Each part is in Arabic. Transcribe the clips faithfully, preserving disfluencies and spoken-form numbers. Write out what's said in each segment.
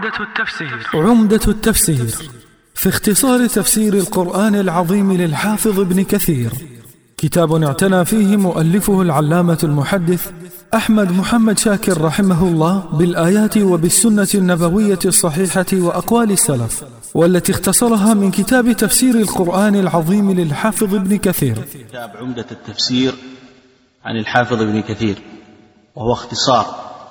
عمدة التفسير عمدة التفسير في اختصار تفسير القرآن العظيم للحافظ ابن كثير، كتاب اعتنى فيه مؤلفه العلامة المحدث أحمد محمد شاكر رحمه الله بالآيات وبالسنة النبوية الصحيحة وأقوال السلف، والتي اختصرها من كتاب تفسير القرآن العظيم للحافظ ابن كثير. كتاب عمدة التفسير عن الحافظ ابن كثير، وهو اختصار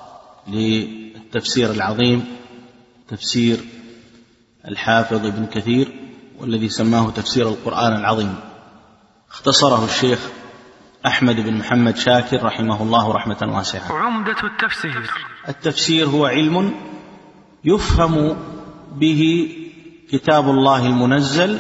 للتفسير العظيم تفسير الحافظ ابن كثير، والذي سماه تفسير القرآن العظيم. اختصره الشيخ أحمد بن محمد شاكر رحمه الله رحمة واسعة. عمدة التفسير التفسير هو علم يفهم به كتاب الله المنزل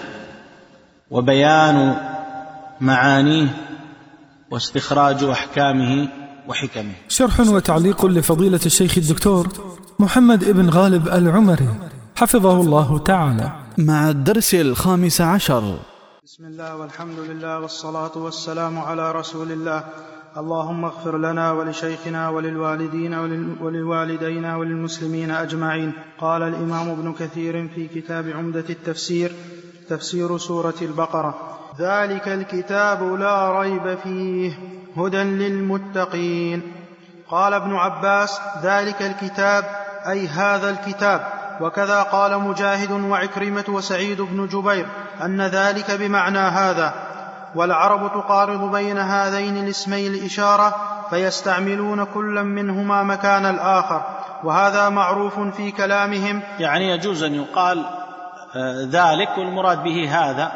وبيان معانيه واستخراج أحكامه وحكمه. شرح وتعليق لفضيلة الشيخ الدكتور محمد ابن غالب العمري حفظه الله تعالى، مع الدرس الخامس عشر. بسم الله والحمد لله والصلاة والسلام على رسول الله. اللهم اغفر لنا ولشيخنا وللوالدين وللوالدين وللمسلمين أجمعين. قال الإمام ابن كثير في كتاب عمدة التفسير تفسير سورة البقرة: ذلك الكتاب لا ريب فيه هدى للمتقين. قال ابن عباس: ذلك الكتاب أي هذا الكتاب. وكذا قال مجاهد وعكرمة وسعيد بن جبير أن ذلك بمعنى هذا. والعرب تقارض بين هذين الاسمين الإشارة، فيستعملون كلا منهما مكان الآخر، وهذا معروف في كلامهم. يعني يجوز أن يقال ذلك والمراد به هذا،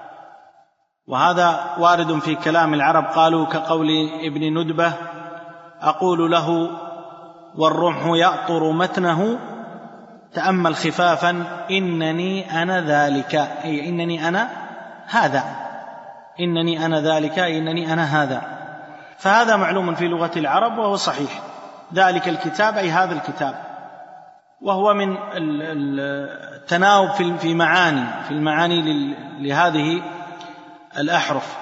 وهذا وارد في كلام العرب. قالوا كقول ابن ندبة: أقول له والرمح يأطر متنه تأمل خفافا إنني أنا ذلك، أي إنني أنا هذا، إنني أنا ذلك أي إنني أنا هذا. فهذا معلوم في لغة العرب وهو صحيح. ذلك الكتاب أي هذا الكتاب، وهو من التناوب في معاني في المعاني لهذه الأحرف،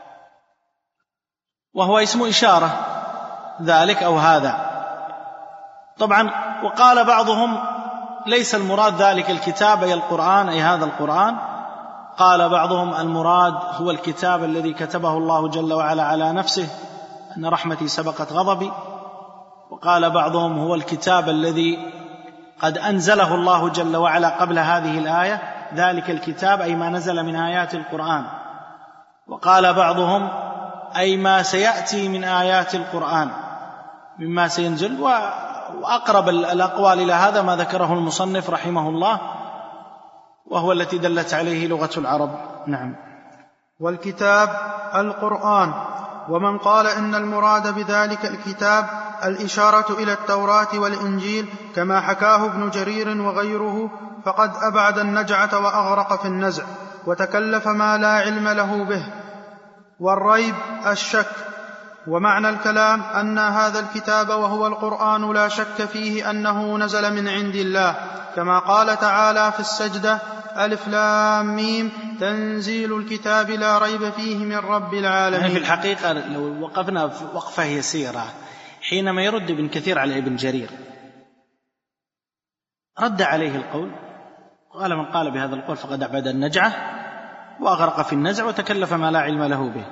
وهو اسم إشارة ذلك أو هذا. طبعا وقال بعضهم ليس المراد ذلك الكتاب أي القرآن أي هذا القرآن، قال بعضهم المراد هو الكتاب الذي كتبه الله جل وعلا على نفسه أن رحمتي سبقت غضبي، وقال بعضهم هو الكتاب الذي قد أنزله الله جل وعلا قبل هذه الآية، ذلك الكتاب أي ما نزل من آيات القرآن، وقال بعضهم أي ما سيأتي من آيات القرآن مما سينزل. وأقرب الأقوال إلى هذا ما ذكره المصنف رحمه الله، وهو التي دلت عليه لغة العرب. نعم. والكتاب القرآن. ومن قال إن المراد بذلك الكتاب الإشارة إلى التوراة والإنجيل كما حكاه ابن جرير وغيره فقد أبعد النجعة وأغرق في النزع وتكلف ما لا علم له به. والريب الشك. ومعنى الكلام أن هذا الكتاب وهو القرآن لا شك فيه أنه نزل من عند الله، كما قال تعالى في السجدة: ألف لام ميم تنزيل الكتاب لا ريب فيه من رب العالمين. يعني في الحقيقة لو وقفنا وقفة يسيرة حينما يرد ابن كثير على ابن جرير، رد عليه القول، قال: من قال بهذا القول فقد أبعد النجعة وأغرق في النزع وتكلف ما لا علم له به.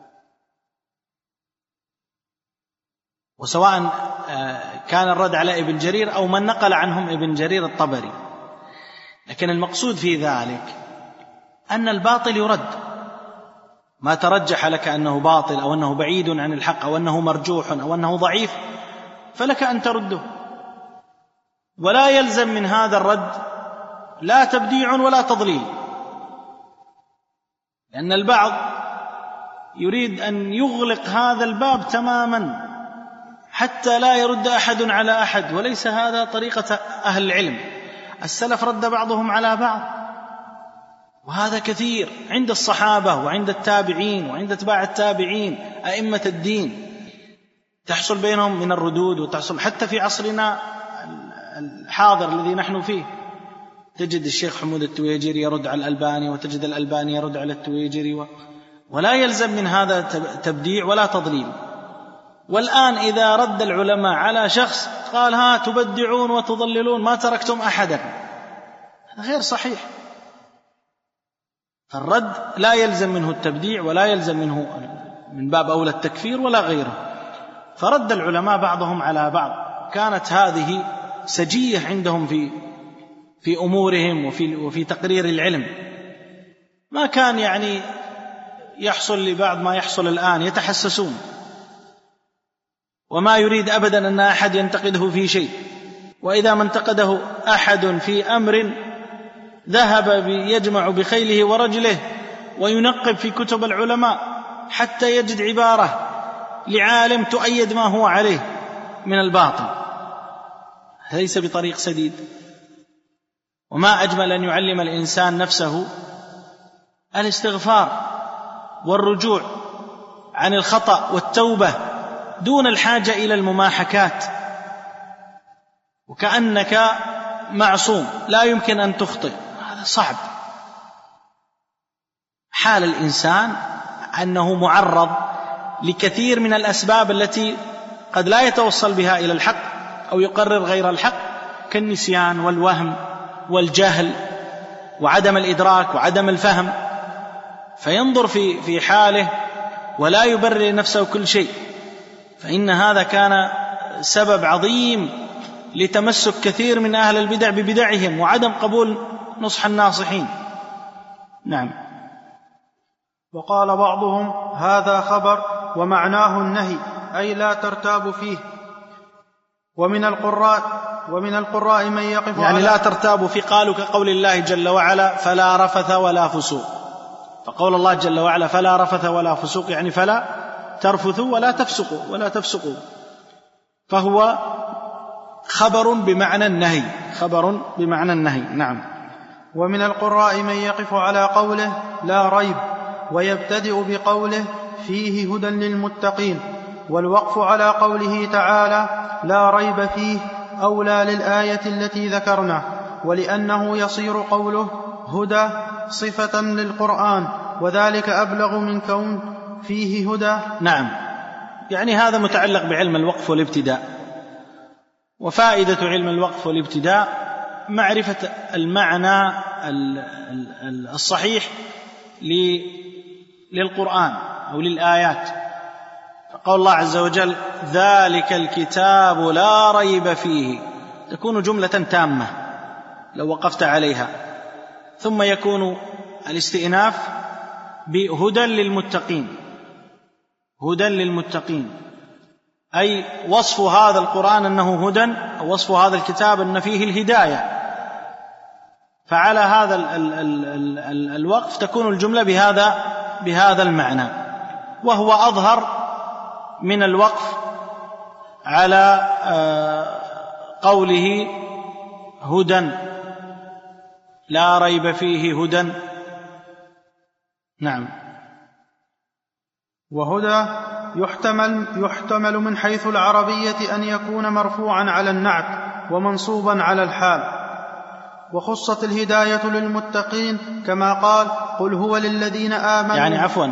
وسواء كان الرد على ابن جرير أو من نقل عنهم ابن جرير الطبري، لكن المقصود في ذلك أن الباطل يرد. ما ترجح لك أنه باطل أو أنه بعيد عن الحق أو أنه مرجوح أو أنه ضعيف فلك أن ترده، ولا يلزم من هذا الرد لا تبديع ولا تضليل، لأن البعض يريد أن يغلق هذا الباب تماما حتى لا يرد أحد على أحد، وليس هذا طريقة أهل العلم. السلف رد بعضهم على بعض، وهذا كثير عند الصحابة وعند التابعين وعند اتباع التابعين أئمة الدين، تحصل بينهم من الردود، وتحصل حتى في عصرنا الحاضر الذي نحن فيه. تجد الشيخ حمود التويجري يرد على الألباني، وتجد الألباني يرد على التويجري، و... ولا يلزم من هذا تبديع ولا تضليل. والآن إذا رد العلماء على شخص قال ها تبدعون وتضللون ما تركتم أحدا، غير صحيح. الرد لا يلزم منه التبديع ولا يلزم منه من باب أولى التكفير ولا غيره. فرد العلماء بعضهم على بعض، كانت هذه سجية عندهم في في أمورهم وفي وفي تقرير العلم، ما كان يعني يحصل لبعض ما يحصل الآن، يتحسسون وما يريد أبدا أن أحد ينتقده في شيء، وإذا ما انتقده أحد في أمر ذهب يجمع بخيله ورجله وينقب في كتب العلماء حتى يجد عبارة لعالم تؤيد ما هو عليه من الباطل، ليس بطريق سديد. وما أجمل أن يعلم الإنسان نفسه الاستغفار والرجوع عن الخطأ والتوبة دون الحاجة إلى المماحكات، وكأنك معصوم لا يمكن أن تخطئ، هذا صعب. حال الإنسان أنه معرض لكثير من الأسباب التي قد لا يتوصل بها إلى الحق أو يقرر غير الحق، كالنسيان والوهم والجهل وعدم الإدراك وعدم الفهم، فينظر في في حاله ولا يبرر نفسه كل شيء، فإن هذا كان سبب عظيم لتمسك كثير من أهل البدع ببدعهم وعدم قبول نصح الناصحين. نعم. وقال بعضهم هذا خبر ومعناه النهي، أي لا ترتاب فيه. ومن القراء ومن القراء من يقف يعني على لا ترتاب في، قالوا كقول الله جل وعلا فلا رفث ولا فسوق، فقول الله جل وعلا فلا رفث ولا فسوق يعني فلا ترفثوا ولا تفسقوا ولا تفسقوا، فهو خبر بمعنى النهي، خبر بمعنى النهي. نعم. ومن القراء من يقف على قوله لا ريب، ويبتدئ بقوله فيه هدى للمتقين، والوقف على قوله تعالى لا ريب فيه أولى للآية التي ذكرنا، ولأنه يصير قوله هدى صفة للقرآن، وذلك أبلغ من كون فيه هدى. نعم، يعني هذا متعلق بعلم الوقف والابتداء. وفائدة علم الوقف والابتداء معرفة المعنى الصحيح للقرآن أو للآيات. فقول الله عز وجل ذلك الكتاب لا ريب فيه، تكون جملة تامة لو وقفت عليها، ثم يكون الاستئناف بهدى للمتقين، هدى للمتقين، أي وصف هذا القرآن أنه هدى، أو وصف هذا الكتاب أن فيه الهداية. فعلى هذا ال ال ال ال ال الوقف تكون الجملة بهذا بهذا المعنى، وهو أظهر من الوقف على قوله هدى لا ريب فيه هدى. نعم. وهدى يحتمل, يحتمل من حيث العربية أن يكون مرفوعا على النعت ومنصوبا على الحال. وخصت الهداية للمتقين كما قال قل هو للذين آمنوا، يعني عفوا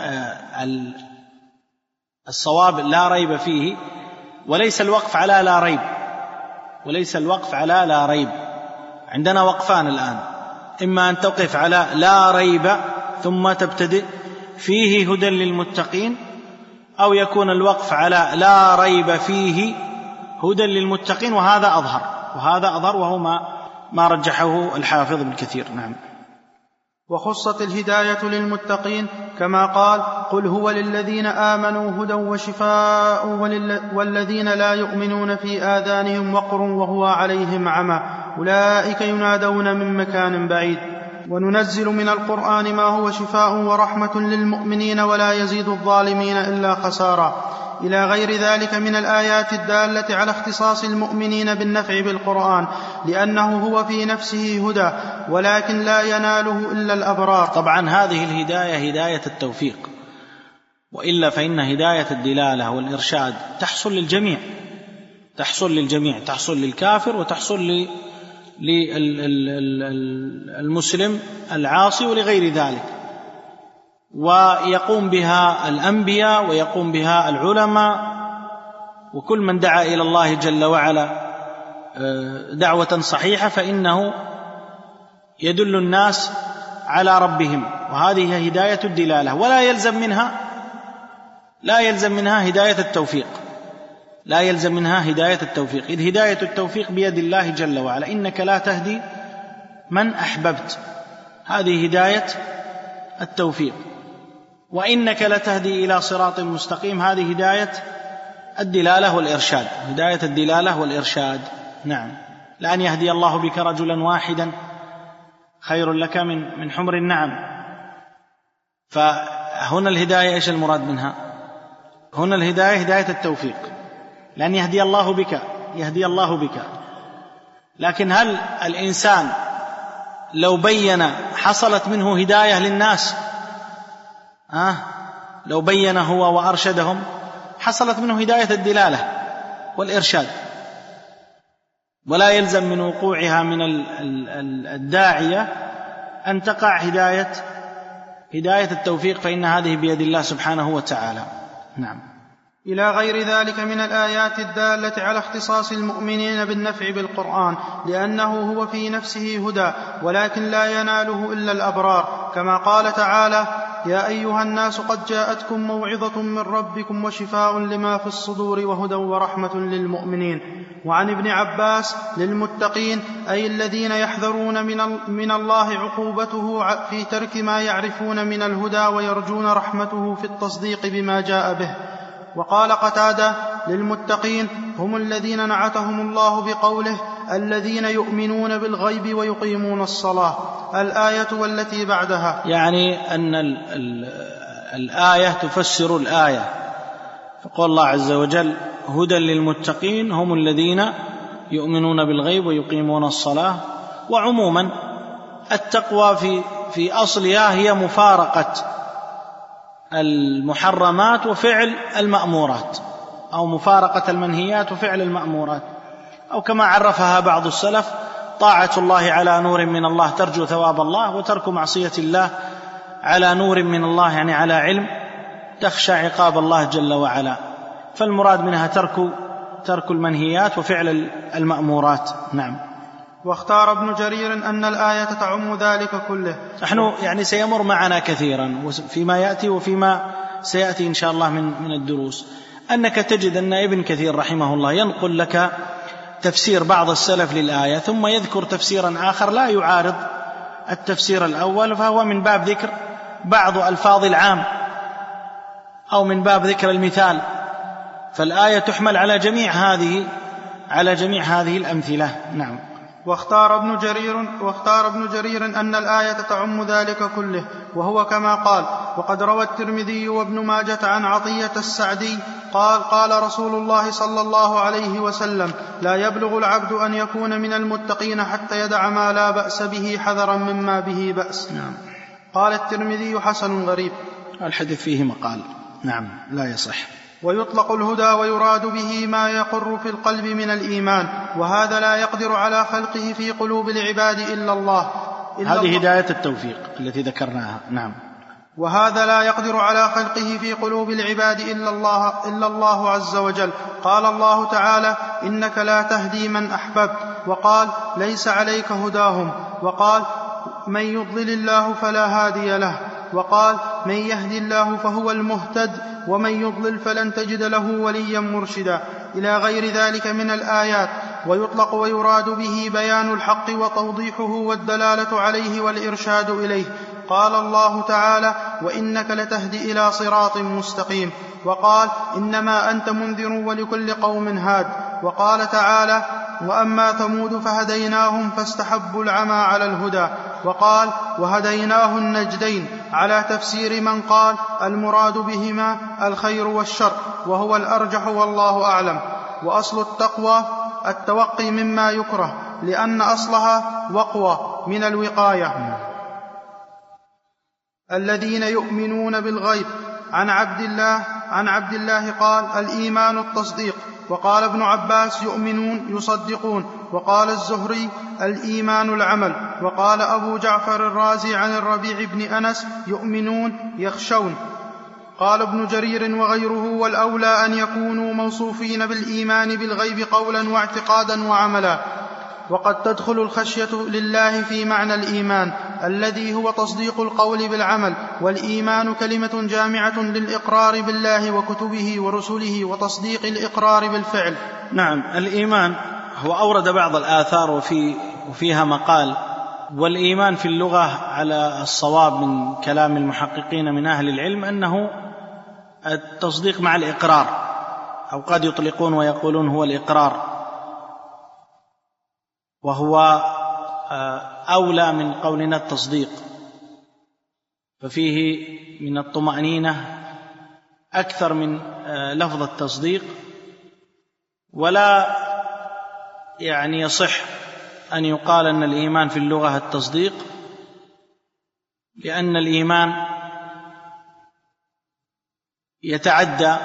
الصواب لا ريب فيه، وليس الوقف على لا ريب، وليس الوقف على لا ريب. عندنا وقفان الآن، إما أن توقف على لا ريب ثم تبتدئ فيه هدى للمتقين، أو يكون الوقف على لا ريب فيه هدى للمتقين، وهذا أظهر وهذا أظهر وهو ما ما رجحه الحافظ ابن كثير. نعم. وخصت الهداية للمتقين كما قال قل هو للذين آمنوا هدى وشفاء والذين لا يؤمنون في آذانهم وقر وهو عليهم عمى أولئك ينادون من مكان بعيد. وننزل من القرآن ما هو شفاء ورحمة للمؤمنين ولا يزيد الظالمين إلا خسارا، إلى غير ذلك من الآيات الدالة على اختصاص المؤمنين بالنفع بالقرآن، لأنه هو في نفسه هدى ولكن لا يناله إلا الأبرار. طبعا هذه الهداية هداية التوفيق، وإلا فإن هداية الدلالة والإرشاد تحصل للجميع، تحصل للجميع، تحصل للكافر وتحصل للمسلم العاصي ولغير ذلك، ويقوم بها الأنبياء ويقوم بها العلماء وكل من دعا إلى الله جل وعلا دعوة صحيحة فإنه يدل الناس على ربهم، وهذه هي هداية الدلالة، ولا يلزم منها لا يلزم منها هداية التوفيق لا يلزم منها هداية التوفيق إذ هداية التوفيق بيد الله جل وعلا. إنك لا تهدي من أحببت، هذه هداية التوفيق. وإنك لتهدي إلى صراط مستقيم، هذه هداية الدلالة والإرشاد هداية الدلالة والإرشاد. نعم، لأن يهدي الله بك رجلا واحدا خير لك من من حمر النعم. فهنا الهداية إيش المراد منها؟ هنا الهداية هداية التوفيق، لأن يهدي الله بك يهدي الله بك لكن هل الإنسان لو بين حصلت منه هداية للناس؟ آه لو بين هو وأرشدهم حصلت منه هداية الدلالة والإرشاد، ولا يلزم من وقوعها من الداعية أن تقع هداية هداية التوفيق، فإن هذه بيد الله سبحانه وتعالى. نعم. إلى غير ذلك من الآيات الدالة على اختصاص المؤمنين بالنفع بالقرآن، لأنه هو في نفسه هدى ولكن لا يناله إلا الأبرار، كما قال تعالى: يا أيها الناس قد جاءتكم موعظة من ربكم وشفاء لما في الصدور وهدى ورحمة للمؤمنين. وعن ابن عباس: للمتقين أي الذين يحذرون من الله عقوبته في ترك ما يعرفون من الهدى ويرجون رحمته في التصديق بما جاء به. وقال قتادة: للمتقين هم الذين نعتهم الله بقوله: الذين يؤمنون بالغيب ويقيمون الصلاة، الآية والتي بعدها. يعني أن ال ال الآية تفسر الآية، فقال الله عز وجل: هدى للمتقين هم الذين يؤمنون بالغيب ويقيمون الصلاة. وعموما التقوى في في أصلها هي مفارقة المحرمات وفعل المأمورات، أو مفارقة المنهيات وفعل المأمورات، أو كما عرفها بعض السلف: طاعة الله على نور من الله ترجو ثواب الله، وترك معصية الله على نور من الله يعني على علم تخشى عقاب الله جل وعلا. فالمراد منها ترك ترك المنهيات وفعل المأمورات. نعم. واختار ابن جرير أن الآية تعم ذلك كله. نحن يعني سيمر معنا كثيرا فيما يأتي وفيما سيأتي إن شاء الله من من الدروس، أنك تجد أن ابن كثير رحمه الله ينقل لك تفسير بعض السلف للآية، ثم يذكر تفسيرا آخر لا يعارض التفسير الأول، فهو من باب ذكر بعض ألفاظ العام أو من باب ذكر المثال. فالآية تحمل على جميع هذه على جميع هذه الأمثلة. نعم. واختار ابن جرير واختار ابن جرير أن الآية تعم ذلك كله، وهو كما قال. وقد روى الترمذي وابن ماجة عن عطية السعدي قال: قال رسول الله صلى الله عليه وسلم: لا يبلغ العبد أن يكون من المتقين حتى يدع ما لا بأس به حذرا مما به بأس. نعم. قال الترمذي: حسن غريب. الحديث فيه مقال. نعم، لا يصح. ويطلق الهدى ويراد به ما يقر في القلب من الإيمان، وهذا لا يقدر على خلقه في قلوب العباد إلا الله. إلا هذه الله. هداية التوفيق التي ذكرناها. نعم. وهذا لا يقدر على خلقه في قلوب العباد إلا الله, إلا الله عز وجل. قال الله تعالى: إنك لا تهدي من أحببت، وقال: ليس عليك هداهم، وقال: من يضلل الله فلا هادي له، وقال: من يهدي الله فهو المهتد، ومن يضلل فلن تجد له وليا مرشدا، إلى غير ذلك من الآيات. ويطلق ويراد به بيان الحق وتوضيحه والدلالة عليه والإرشاد إليه. قال الله تعالى: وإنك لتهدي إلى صراط مستقيم، وقال: إنما أنت منذر ولكل قوم هاد. وقال تعالى: وأما ثمود فهديناهم فاستحبوا العمى على الهدى، وقال: وهديناه النجدين، على تفسير من قال المراد بهما الخير والشر، وهو الأرجح والله أعلم. وأصل التقوى التوقي مما يكره، لأن أصلها وقوى من الوقاية. الذين يؤمنون بالغيب. عن عبد الله عن عبد الله قال: الإيمان التصديق. وقال ابن عباس: يؤمنون يصدقون. وقال الزهري: الإيمان العمل. وقال أبو جعفر الرازي عن الربيع بن أنس: يؤمنون يخشون. قال ابن جرير وغيره: والأولى أن يكونوا موصوفين بالإيمان بالغيب قولا واعتقادا وعملا. وقد تدخل الخشية لله في معنى الإيمان الذي هو تصديق القول بالعمل، والإيمان كلمة جامعة للإقرار بالله وكتبه ورسله وتصديق الإقرار بالفعل. نعم، الإيمان هو أورد بعض الآثار وفي وفيها مقال، والإيمان في اللغة على الصواب من كلام المحققين من أهل العلم أنه التصديق مع الإقرار، أو قد يطلقون ويقولون هو الإقرار، وهو أولى من قولنا التصديق، ففيه من الطمأنينة أكثر من لفظ التصديق. ولا يعني يصح أن يقال أن الإيمان في اللغة التصديق، لأن الإيمان يتعدى،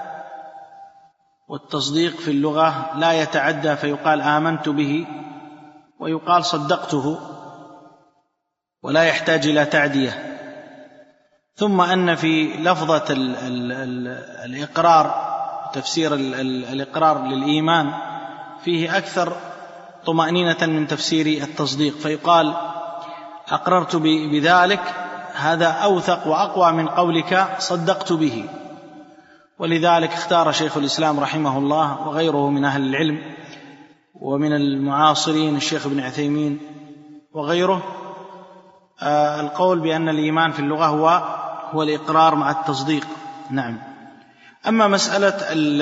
والتصديق في اللغة لا يتعدى، فيقال آمنت به ويقال صدقته، ولا يحتاج إلى تعدية. ثم أن في لفظة ال ال ال الإقرار، تفسير ال ال الإقرار للإيمان فيه أكثر طمأنينة من تفسير التصديق، فيقال أقررت بذلك، هذا أوثق وأقوى من قولك صدقت به. ولذلك اختار شيخ الإسلام رحمه الله وغيره من أهل العلم ومن المعاصرين الشيخ ابن عثيمين وغيره آه القول بأن الإيمان في اللغة هو هو الإقرار مع التصديق. نعم. أما مسألة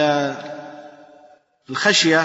الخشية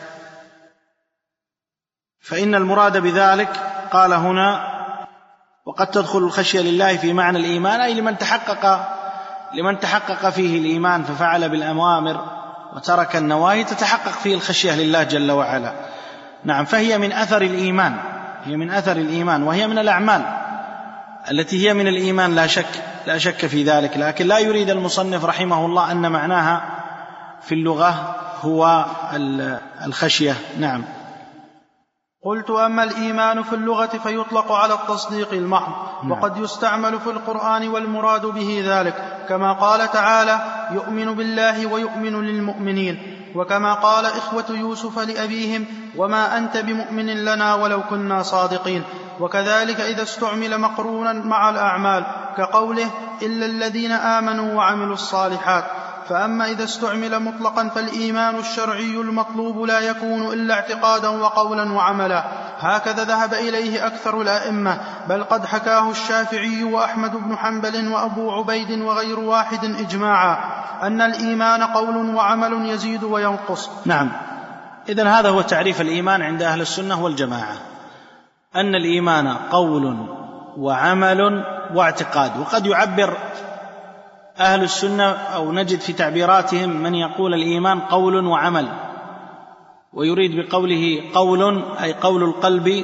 فإن المراد بذلك قال هنا: وقد تدخل الخشية لله في معنى الإيمان، أي لمن تحقق لمن تحقق فيه الإيمان ففعل بالأوامر وترك النواهي، تتحقق فيه الخشية لله جل وعلا. نعم، فهي من أثر الإيمان، هي من أثر الإيمان، وهي من الأعمال التي هي من الإيمان، لا شك لا شك في ذلك. لكن لا يريد المصنف رحمه الله أن معناها في اللغة هو الخشية. نعم. قلت: أما الإيمان في اللغة فيطلق على التصديق المحض، وقد يستعمل في القرآن والمراد به ذلك، كما قال تعالى: يؤمن بالله ويؤمن للمؤمنين، وكما قال إخوة يوسف لأبيهم: وما أنت بمؤمن لنا ولو كنا صادقين. وكذلك إذا استعمل مقرونا مع الأعمال، كقوله: إلا الذين آمنوا وعملوا الصالحات. فأما إذا استعمل مطلقا فالإيمان الشرعي المطلوب لا يكون إلا اعتقادا وقولا وعملا، هكذا ذهب إليه أكثر الأئمة، بل قد حكاه الشافعي وأحمد بن حنبل وأبو عبيد وغير واحد إجماعا، أن الإيمان قول وعمل يزيد وينقص. نعم. إذن هذا هو تعريف الإيمان عند أهل السنة والجماعة، أن الإيمان قول وعمل واعتقاد. وقد يعبر أهل السنة أو نجد في تعبيراتهم من يقول الإيمان قول وعمل، ويريد بقوله قول أي قول القلب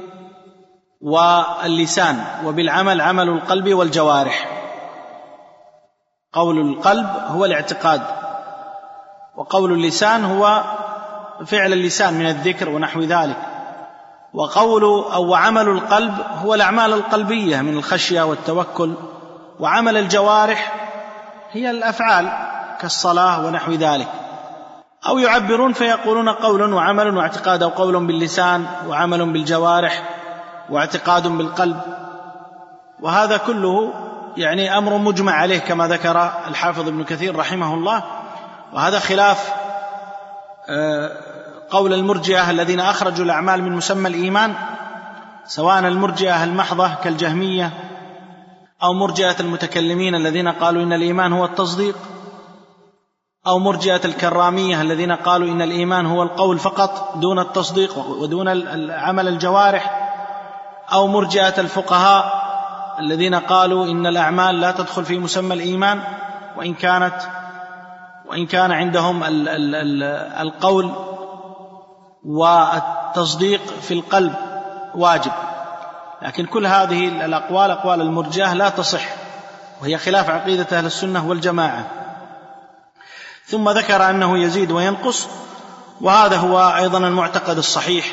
واللسان، وبالعمل عمل القلب والجوارح. قول القلب هو الاعتقاد، وقول اللسان هو فعل اللسان من الذكر ونحو ذلك، وقول أو عمل القلب هو الأعمال القلبية من الخشية والتوكل، وعمل الجوارح هي الأفعال كالصلاة ونحو ذلك. أو يعبرون فيقولون قول وعمل واعتقاد، أو قول باللسان وعمل بالجوارح واعتقاد بالقلب. وهذا كله يعني أمر مجمع عليه كما ذكر الحافظ ابن كثير رحمه الله، وهذا خلاف قول المرجئة الذين أخرجوا الأعمال من مسمى الإيمان، سواء المرجئة المحضة كالجهمية أو مرجئة المتكلمين الذين قالوا إن الإيمان هو التصديق، أو مرجئة الكرامية الذين قالوا إن الإيمان هو القول فقط دون التصديق ودون عمل الجوارح، أو مرجئة الفقهاء الذين قالوا إن الأعمال لا تدخل في مسمى الإيمان، وإن كانت وإن كان عندهم ال ال ال القول والتصديق في القلب واجب. لكن كل هذه الأقوال أقوال المرجئة لا تصح، وهي خلاف عقيدة أهل السنة والجماعة. ثم ذكر أنه يزيد وينقص، وهذا هو أيضا المعتقد الصحيح،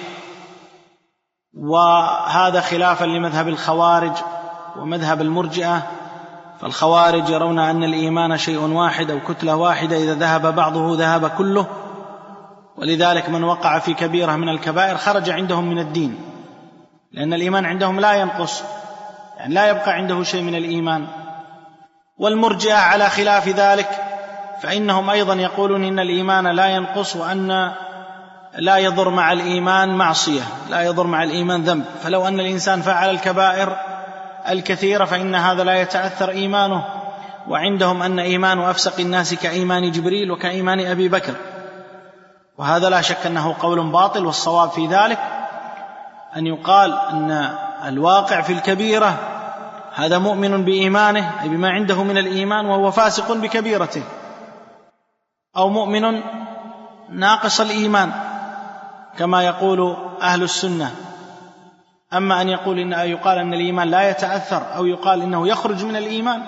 وهذا خلافا لمذهب الخوارج ومذهب المرجئة، فالخوارج يرون أن الإيمان شيء واحد أو كتلة واحدة، إذا ذهب بعضه ذهب كله، ولذلك من وقع في كبيرة من الكبائر خرج عندهم من الدين، لأن الإيمان عندهم لا ينقص، يعني لا يبقى عنده شيء من الإيمان. والمرجئة على خلاف ذلك، فإنهم أيضا يقولون إن الإيمان لا ينقص، وأن لا يضر مع الإيمان معصية، لا يضر مع الإيمان ذنب، فلو أن الإنسان فعل الكبائر الكثيرة فإن هذا لا يتأثر إيمانه. وعندهم أن إيمان أفسق الناس كإيمان جبريل وكإيمان أبي بكر، وهذا لا شك أنه قول باطل. والصواب في ذلك أن يقال أن الواقع في الكبيرة هذا مؤمن بإيمانه، أي بما عنده من الإيمان، وهو فاسق بكبيرته، أو مؤمن ناقص الإيمان كما يقول أهل السنة. أما أن يقول إن يقال أن الإيمان لا يتأثر، أو يقال إنه يخرج من الإيمان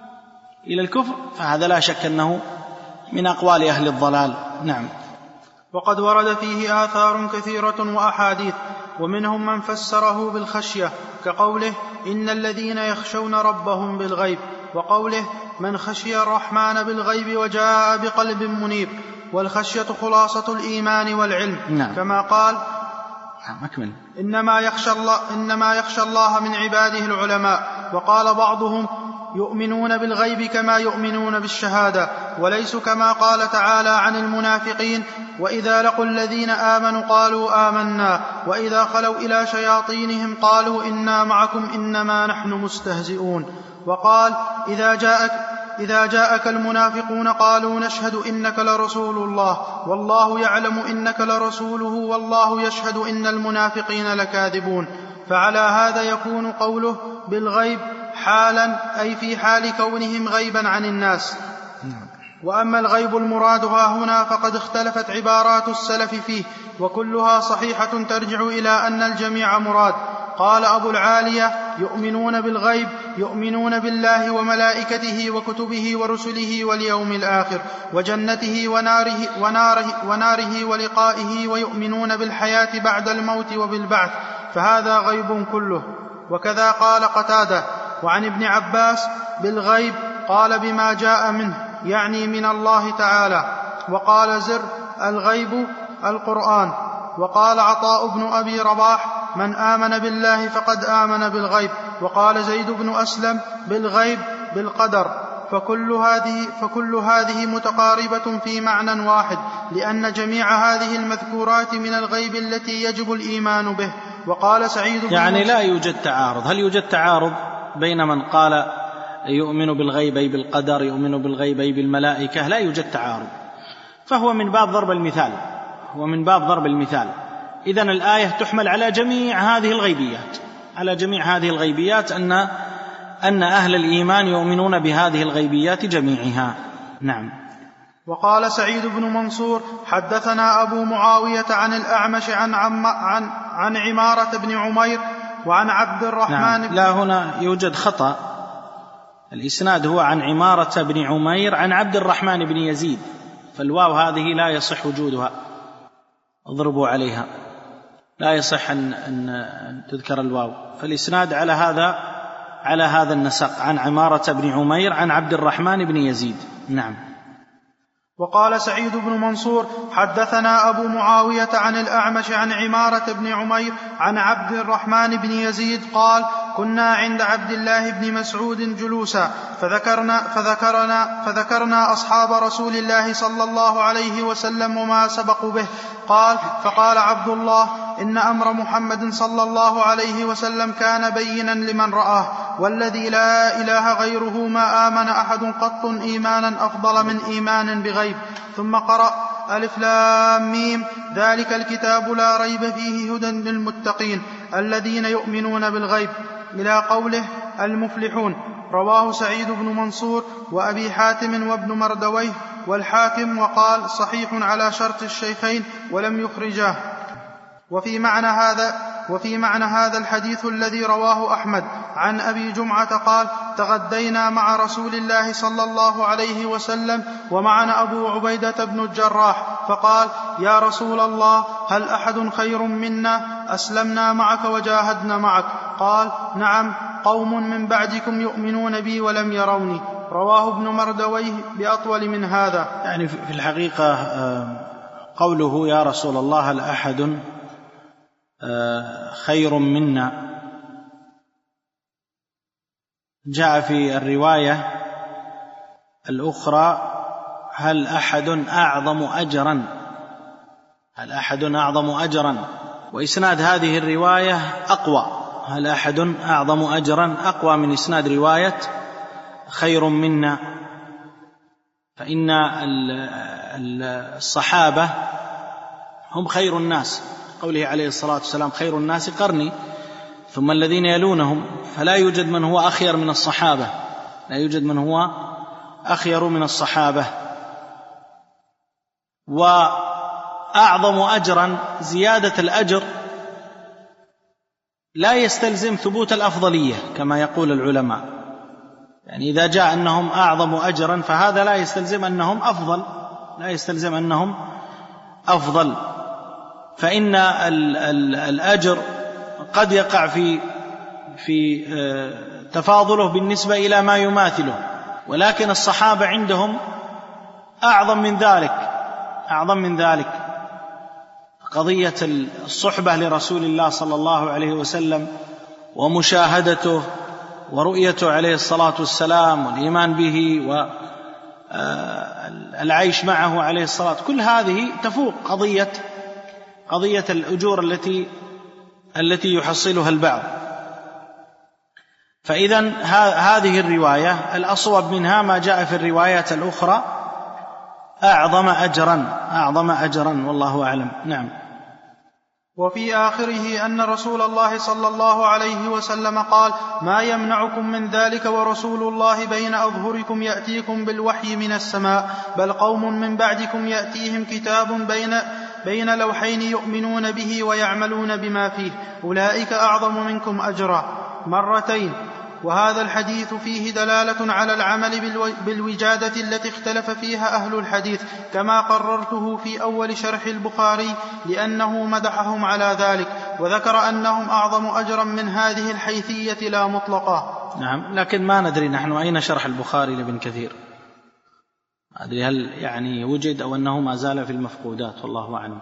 إلى الكفر، فهذا لا شك أنه من أقوال أهل الضلال. نعم. وقد ورد فيه آثار كثيرة وأحاديث، ومنهم من فسره بالخشية كقوله إن الذين يخشون ربهم بالغيب، وقوله من خشي الرحمن بالغيب وجاء بقلب منيب. والخشية خلاصة الإيمان والعلم. نعم. كما قال أكمل. إنما يخشى الله, إنما يخشى الله من عباده العلماء. وقال بعضهم يؤمنون بالغيب كما يؤمنون بالشهادة، وليسوا كما قال تعالى عن المنافقين وإذا لقوا الذين آمنوا قالوا آمنا وإذا خلوا إلى شياطينهم قالوا إنا معكم إنما نحن مستهزئون. وقال إذا جاءك إذا جاءك المنافقون قالوا نشهد إنك لرسول الله والله يعلم إنك لرسوله والله يشهد إن المنافقين لكاذبون. فعلى هذا يكون قوله بالغيب حالا، أي في حال كونهم غيبا عن الناس. وأما الغيب المراد ها هنا فقد اختلفت عبارات السلف فيه، وكلها صحيحة ترجع إلى أن الجميع مراد. قال أبو العالية يؤمنون بالغيب يؤمنون بالله وملائكته وكتبه ورسله واليوم الآخر وجنته وناره, وناره, وناره ولقائه، ويؤمنون بالحياة بعد الموت وبالبعث، فهذا غيب كله. وكذا قال قتادة. وعن ابن عباس بالغيب قال بما جاء منه، يعني من الله تعالى. وقال زر الغيب القرآن. وقال عطاء بن أبي رباح من آمن بالله فقد آمن بالغيب. وقال زيد بن أسلم بالغيب بالقدر. فكل هذه, فكل هذه متقاربة في معنى واحد، لأن جميع هذه المذكورات من الغيب التي يجب الإيمان به. وقال سعيد بن يعني لا يوجد تعارض. هل يوجد تعارض بين من قال يؤمن بالغيب أي بالقدر، يؤمن بالغيب أي بالملائكة؟ لا يوجد تعارض، فهو من باب ضرب المثال، هو من باب ضرب المثال. إذن الآية تحمل على جميع هذه الغيبيات، على جميع هذه الغيبيات، أن أن أهل الإيمان يؤمنون بهذه الغيبيات جميعها. نعم. وقال سعيد بن منصور حدثنا أبو معاوية عن الأعمش عن, عم عن, عن عمارة بن عمير وعن عبد الرحمن. نعم. لا، هنا يوجد خطأ، الإسناد هو عن عمارة بن عمير عن عبد الرحمن بن يزيد، فالواو هذه لا يصح وجودها، اضربوا عليها، لا يصح أن, أن تذكر الواو، فالإسناد على هذا على هذا النسق عن عمارة بن عمير عن عبد الرحمن بن يزيد. نعم. وقال سعيد بن منصور حدثنا أبو معاوية عن الأعمش عن عمارة بن عمير عن عبد الرحمن بن يزيد قال كنا عند عبد الله بن مسعود جلوسا فذكرنا, فذكرنا, فذكرنا أصحاب رسول الله صلى الله عليه وسلم وما سبقوا به. قال فقال عبد الله إن أمر محمد صلى الله عليه وسلم كان بينا لمن رآه، والذي لا إله غيره ما آمن أحد قط إيمانا أفضل من إيمان بغيب. ثم قرأ ألف لام ميم ذلك الكتاب لا ريب فيه هدى للمتقين الذين يؤمنون بالغيب إلى قوله المفلحون. رواه سعيد بن منصور وأبي حاتم وابن مردويه والحاكم، وقال صحيح على شرط الشيخين ولم يخرجاه. وفي معنى هذا وفي معنى هذا الحديث الذي رواه أحمد عن أبي جمعة قال تغدينا مع رسول الله صلى الله عليه وسلم ومعنا أبو عبيدة بن الجراح، فقال يا رسول الله هل أحد خير منا؟ أسلمنا معك وجاهدنا معك. قال نعم قوم من بعدكم يؤمنون بي ولم يروني. رواه ابن مردويه بأطول من هذا. يعني في الحقيقة قوله يا رسول الله هل أحد خير منا جاء في الرواية الأخرى هل أحد أعظم أجرا هل أحد أعظم أجرا وإسناد هذه الرواية أقوى. هل أحد أعظم أجرا أقوى من إسناد رواية خير منا، فإن الصحابة هم خير الناس، قوله عليه الصلاة والسلام خير الناس قرني ثم الذين يلونهم، فلا يوجد من هو أخير من الصحابة، لا يوجد من هو أخير من الصحابة. وأعظم أجرا زيادة الأجر لا يستلزم ثبوت الأفضلية كما يقول العلماء، يعني إذا جاء أنهم أعظم أجرا فهذا لا يستلزم أنهم أفضل، لا يستلزم أنهم أفضل، فإن الأجر قد يقع في في تفاضله بالنسبة إلى ما يماثله، ولكن الصحابة عندهم أعظم من ذلك، أعظم من ذلك. قضية الصحبة لرسول الله صلى الله عليه وسلم ومشاهدته ورؤيته عليه الصلاة والسلام والإيمان به والعيش معه عليه الصلاة، كل هذه تفوق قضية قضية الأجور التي التي يحصلها البعض. فإذن هذه الرواية الأصوب منها ما جاء في الروايات الأخرى أعظم أجرا أعظم أجرا والله أعلم. نعم. وفي آخره أن رسول الله صلى الله عليه وسلم قال ما يمنعكم من ذلك ورسول الله بين أظهركم يأتيكم بالوحي من السماء، بل قوم من بعدكم يأتيهم كتاب بين بين لوحين يؤمنون به ويعملون بما فيه، أولئك أعظم منكم أجرا، مرتين. وهذا الحديث فيه دلالة على العمل بالوجادة التي اختلف فيها أهل الحديث، كما قررته في أول شرح البخاري، لأنه مدحهم على ذلك وذكر أنهم أعظم أجرا من هذه الحيثية لا مطلقة. نعم، لكن ما ندري نحن أين شرح البخاري لابن كثير، أدري هل يعني وجد أو أنه ما زال في المفقودات، والله أعلم.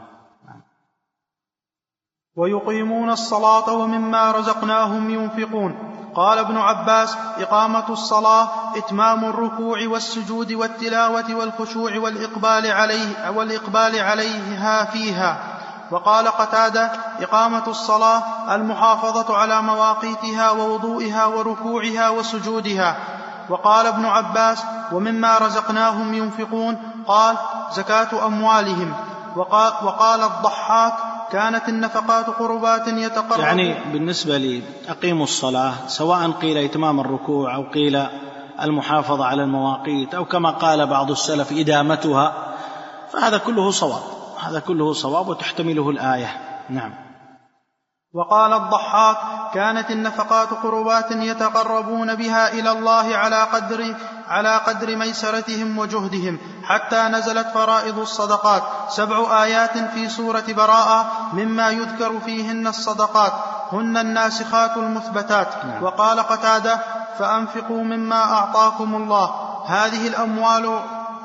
ويقيمون الصلاة ومما رزقناهم ينفقون. قال ابن عباس إقامة الصلاة إتمام الركوع والسجود والتلاوة والخشوع والإقبال عليه والإقبال عليها فيها. وقال قتادة إقامة الصلاة المحافظة على مواقيتها ووضوئها وركوعها وسجودها. وقال ابن عباس ومما رزقناهم ينفقون قال زكاة أموالهم. وقال, وقال الضحاك كانت النفقات قربات يتقرب. يعني بالنسبة لي أقيموا الصلاة سواء قيل إتمام الركوع أو قيل المحافظة على المواقيت أو كما قال بعض السلف إدامتها، فهذا كله صواب، هذا كله صواب وتحتمله الآية. نعم. وقال الضحاك كانت النفقات قربات يتقربون بها إلى الله على قدر على قدر ميسرتهم وجهدهم، حتى نزلت فرائض الصدقات سبع آيات في سورة براءة مما يذكر فيهن الصدقات هن الناسخات المثبتات. نعم. وقال قتادة فأنفقوا مما أعطاكم الله، هذه الأموال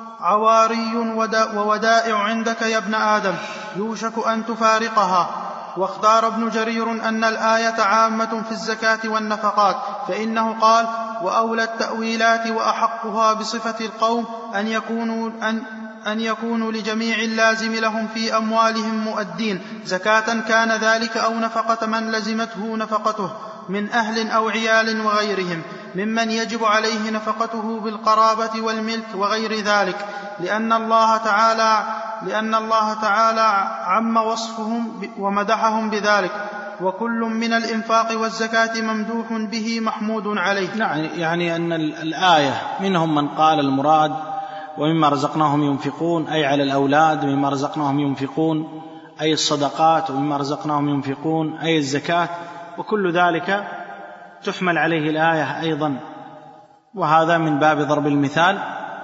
عواري وودائع عندك يا ابن آدم، يوشك أن تفارقها. واختار ابن جرير أن الآية عامة في الزكاة والنفقات، فإنه قال وأولى التأويلات وأحقها بصفة القوم أن يكونوا, أن أن يكونوا لجميع اللازم لهم في أموالهم مؤدين زكاة كان ذلك أو نفقة من لزمته نفقته من أهل أو عيال وغيرهم ممن يجب عليه نفقته بالقرابة والملك وغير ذلك، لأن الله تعالى لأن الله تعالى عم وصفهم ومدحهم بذلك، وكل من الإنفاق والزكاة ممدوح به محمود عليه. يعني أن الآية منهم من قال المراد ومما رزقناهم ينفقون أي على الأولاد، ومما رزقناهم ينفقون أي الصدقات، ومما رزقناهم ينفقون أي الزكاة، وكل ذلك تحمل عليه الآية أيضا، وهذا من باب ضرب المثال،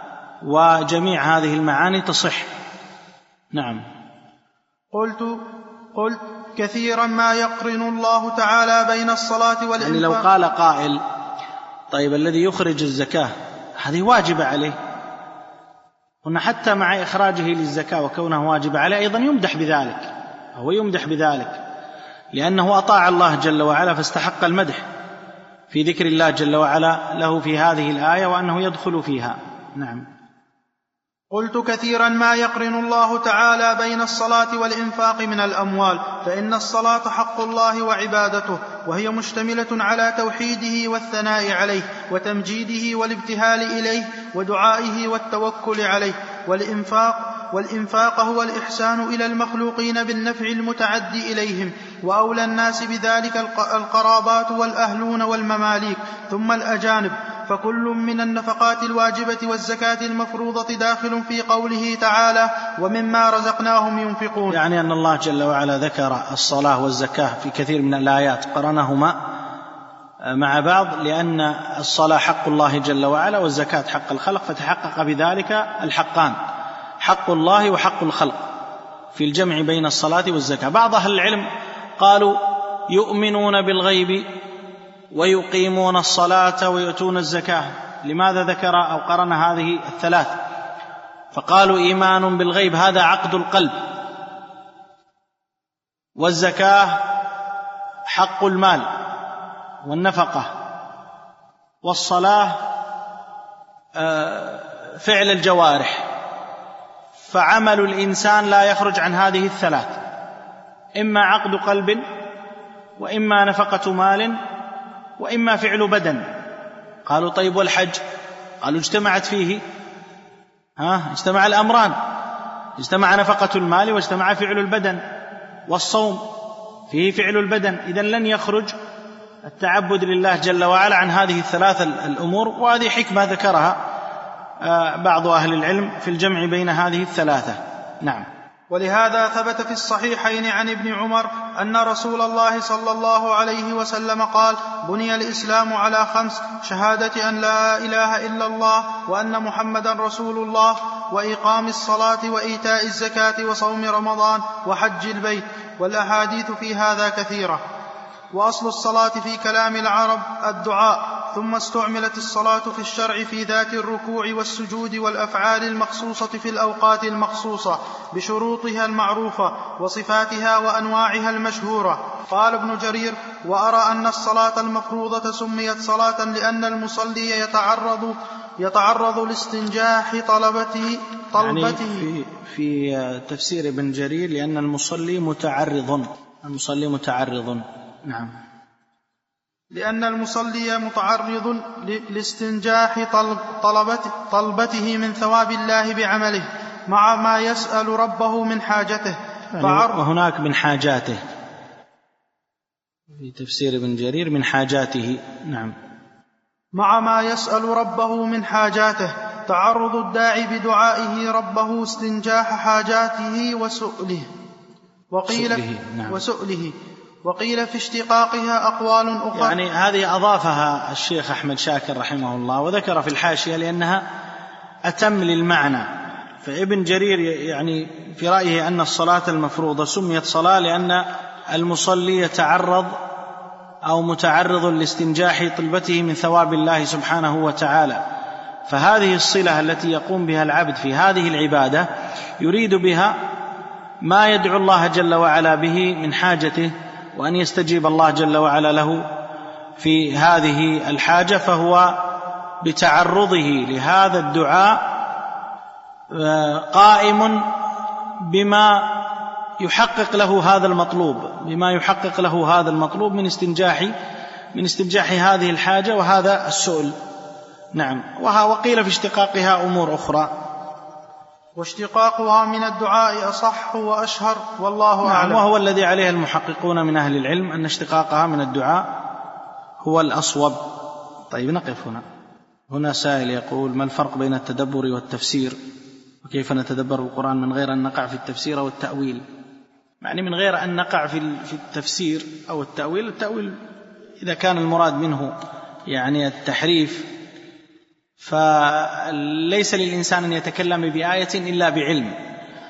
وجميع هذه المعاني تصح. نعم. قلت قلت كثيرا ما يقرن الله تعالى بين الصلاة والإنفاق. يعني لو قال قائل طيب الذي يخرج الزكاة هذه واجبة عليه، هنا حتى مع إخراجه للزكاة وكونه واجب عليه أيضا يمدح بذلك، هو يمدح بذلك لأنه أطاع الله جل وعلا فاستحق المدح في ذكر الله جل وعلا له في هذه الآية وأنه يدخل فيها. نعم. قلت كثيرا ما يقرن الله تعالى بين الصلاة والإنفاق من الأموال، فإن الصلاة حق الله وعبادته، وهي مشتملة على توحيده والثناء عليه وتمجيده والابتهال إليه ودعائه والتوكل عليه. والإنفاق والإنفاق هو الإحسان إلى المخلوقين بالنفع المتعدي إليهم، وأولى الناس بذلك القرابات والأهلون والمماليك ثم الأجانب، فكل من النفقات الواجبة والزكاة المفروضة داخل في قوله تعالى ومما رزقناهم ينفقون. يعني أن الله جل وعلا ذكر الصلاة والزكاة في كثير من الآيات قرنهما مع بعض، لأن الصلاة حق الله جل وعلا والزكاة حق الخلق، فتحقق بذلك الحقان، حق الله وحق الخلق، في الجمع بين الصلاة والزكاة. بعض أهل العلم قالوا يؤمنون بالغيب ويقيمون الصلاة ويؤتون الزكاة. لماذا ذكر أو قرن هذه الثلاث؟ فقالوا إيمان بالغيب هذا عقد القلب، والزكاة حق المال والنفقة، والصلاة فعل الجوارح. فعمل الإنسان لا يخرج عن هذه الثلاث، إما عقد قلب وإما نفقة مال وإما فعل بدن. قالوا طيب والحج؟ قالوا اجتمعت فيه ها اجتمع الأمران، اجتمع نفقة المال واجتمع فعل البدن. والصوم فيه فعل البدن، إذن لن يخرج التعبد لله جل وعلا عن هذه الثلاث الأمور. وهذه حكمة ذكرها بعض أهل العلم في الجمع بين هذه الثلاثة. نعم. ولهذا ثبت في الصحيحين عن ابن عمر أن رسول الله صلى الله عليه وسلم قال بني الإسلام على خمس: شهادة أن لا إله إلا الله وأن محمدا رسول الله، وإقام الصلاة وإيتاء الزكاة وصوم رمضان وحج البيت. والأحاديث في هذا كثيرة. وأصل الصلاة في كلام العرب الدعاء، ثم استعملت الصلاة في الشرع في ذات الركوع والسجود والأفعال المخصوصة في الأوقات المخصوصة بشروطها المعروفة وصفاتها وأنواعها المشهورة. قال ابن جرير: وأرى أن الصلاة المفروضة سميت صلاة لأن المصلي يتعرض يتعرض لاستنجاح طلبته طلبته يعني في, في تفسير ابن جرير لأن المصلي متعرض المصلي متعرض نعم لأن المصلي متعرض لاستنجاح طلبته, طلبته من ثواب الله بعمله، مع ما يسأل ربه من حاجته. يعني وهناك من حاجاته في تفسير ابن جرير من حاجاته. نعم. مع ما يسأل ربه من حاجاته، تعرض الداعي بدعائه ربه استنجاح حاجاته وسؤله. وقيل سؤله. نعم. وسؤله وقيل في اشتقاقها أقوال أخرى. يعني هذه أضافها الشيخ أحمد شاكر رحمه الله وذكر في الحاشية لأنها أتم للمعنى. فابن جرير يعني في رأيه أن الصلاة المفروضة سميت صلاة لأن المصلي يتعرض أو متعرض لاستنجاح طلبته من ثواب الله سبحانه وتعالى. فهذه الصلة التي يقوم بها العبد في هذه العبادة يريد بها ما يدعو الله جل وعلا به من حاجته، وأن يستجيب الله جل وعلا له في هذه الحاجة، فهو بتعرضه لهذا الدعاء قائم بما يحقق له هذا المطلوب بما يحقق له هذا المطلوب من استنجاح من استنجاح هذه الحاجة وهذا السؤل. نعم. وقيل في اشتقاقها أمور أخرى، واشتقاقها من الدعاء أصح وأشهر والله أعلم. نعم. وهو الذي عليه المحققون من أهل العلم أن اشتقاقها من الدعاء هو الأصوب. طيب نقف هنا. هنا سائل يقول: ما الفرق بين التدبر والتفسير؟ وكيف نتدبر القرآن من غير أن نقع في التفسير أو التأويل؟ يعني من غير أن نقع في التفسير أو التأويل. التأويل إذا كان المراد منه يعني التحريف، فليس للإنسان أن يتكلم بآية إلا بعلم،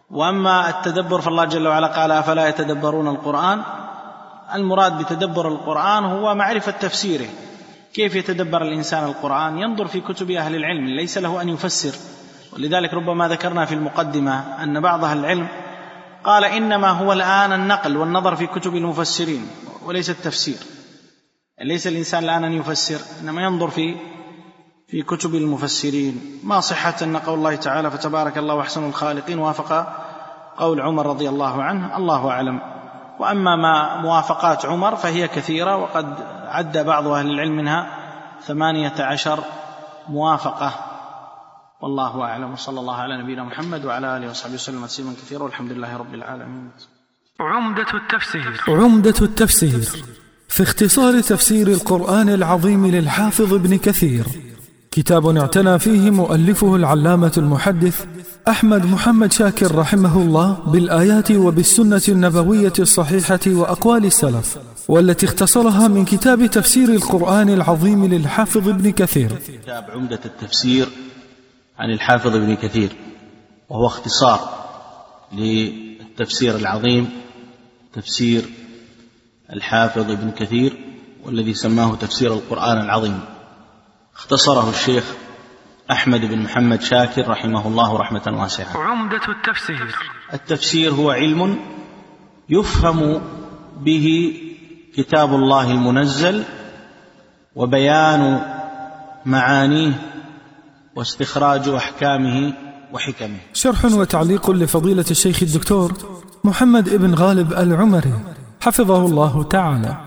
وأما التدبر فالله جل وعلا قال أفلا يتدبرون القرآن، المراد بتدبر القرآن هو معرفة تفسيره. كيف يتدبر الإنسان القرآن؟ ينظر في كتب أهل العلم، ليس له أن يفسر. ولذلك ربما ذكرنا في المقدمة أن بعض أهل العلم قال إنما هو الآن النقل والنظر في كتب المفسرين وليس التفسير. ليس الإنسان الآن أن يفسر، إنما ينظر في في كتب المفسرين. ما صحة أن قول الله تعالى فتبارك الله أحسن الخالقين وافق قول عمر رضي الله عنه، الله أعلم. وأما ما موافقات عمر فهي كثيرة، وقد عد بعض أهل العلم منها ثمانية عشر موافقة، والله أعلم. وصلى الله على نبينا محمد وعلى آله وصحبه وسلم تسليما كثيرا، والحمد لله رب العالمين. عمدة التفسير. عمدة التفسير في اختصار تفسير القرآن العظيم للحافظ ابن كثير، كتاب اعتنى فيه مؤلفه العلامة المحدث أحمد محمد شاكر رحمه الله بالآيات وبالسنة النبوية الصحيحة وأقوال السلف، والتي اختصرها من كتاب تفسير القرآن العظيم للحافظ ابن كثير. كتاب عمدة التفسير عن الحافظ ابن كثير، وهو اختصار للتفسير العظيم تفسير الحافظ ابن كثير، والذي سماه تفسير القرآن العظيم. اختصره الشيخ أحمد بن محمد شاكر رحمه الله رحمة واسعة. عمدة التفسير. التفسير هو علم يفهم به كتاب الله المنزل وبيان معانيه واستخراج أحكامه وحكمه. شرح وتعليق لفضيلة الشيخ الدكتور محمد ابن غالب العمري حفظه الله تعالى.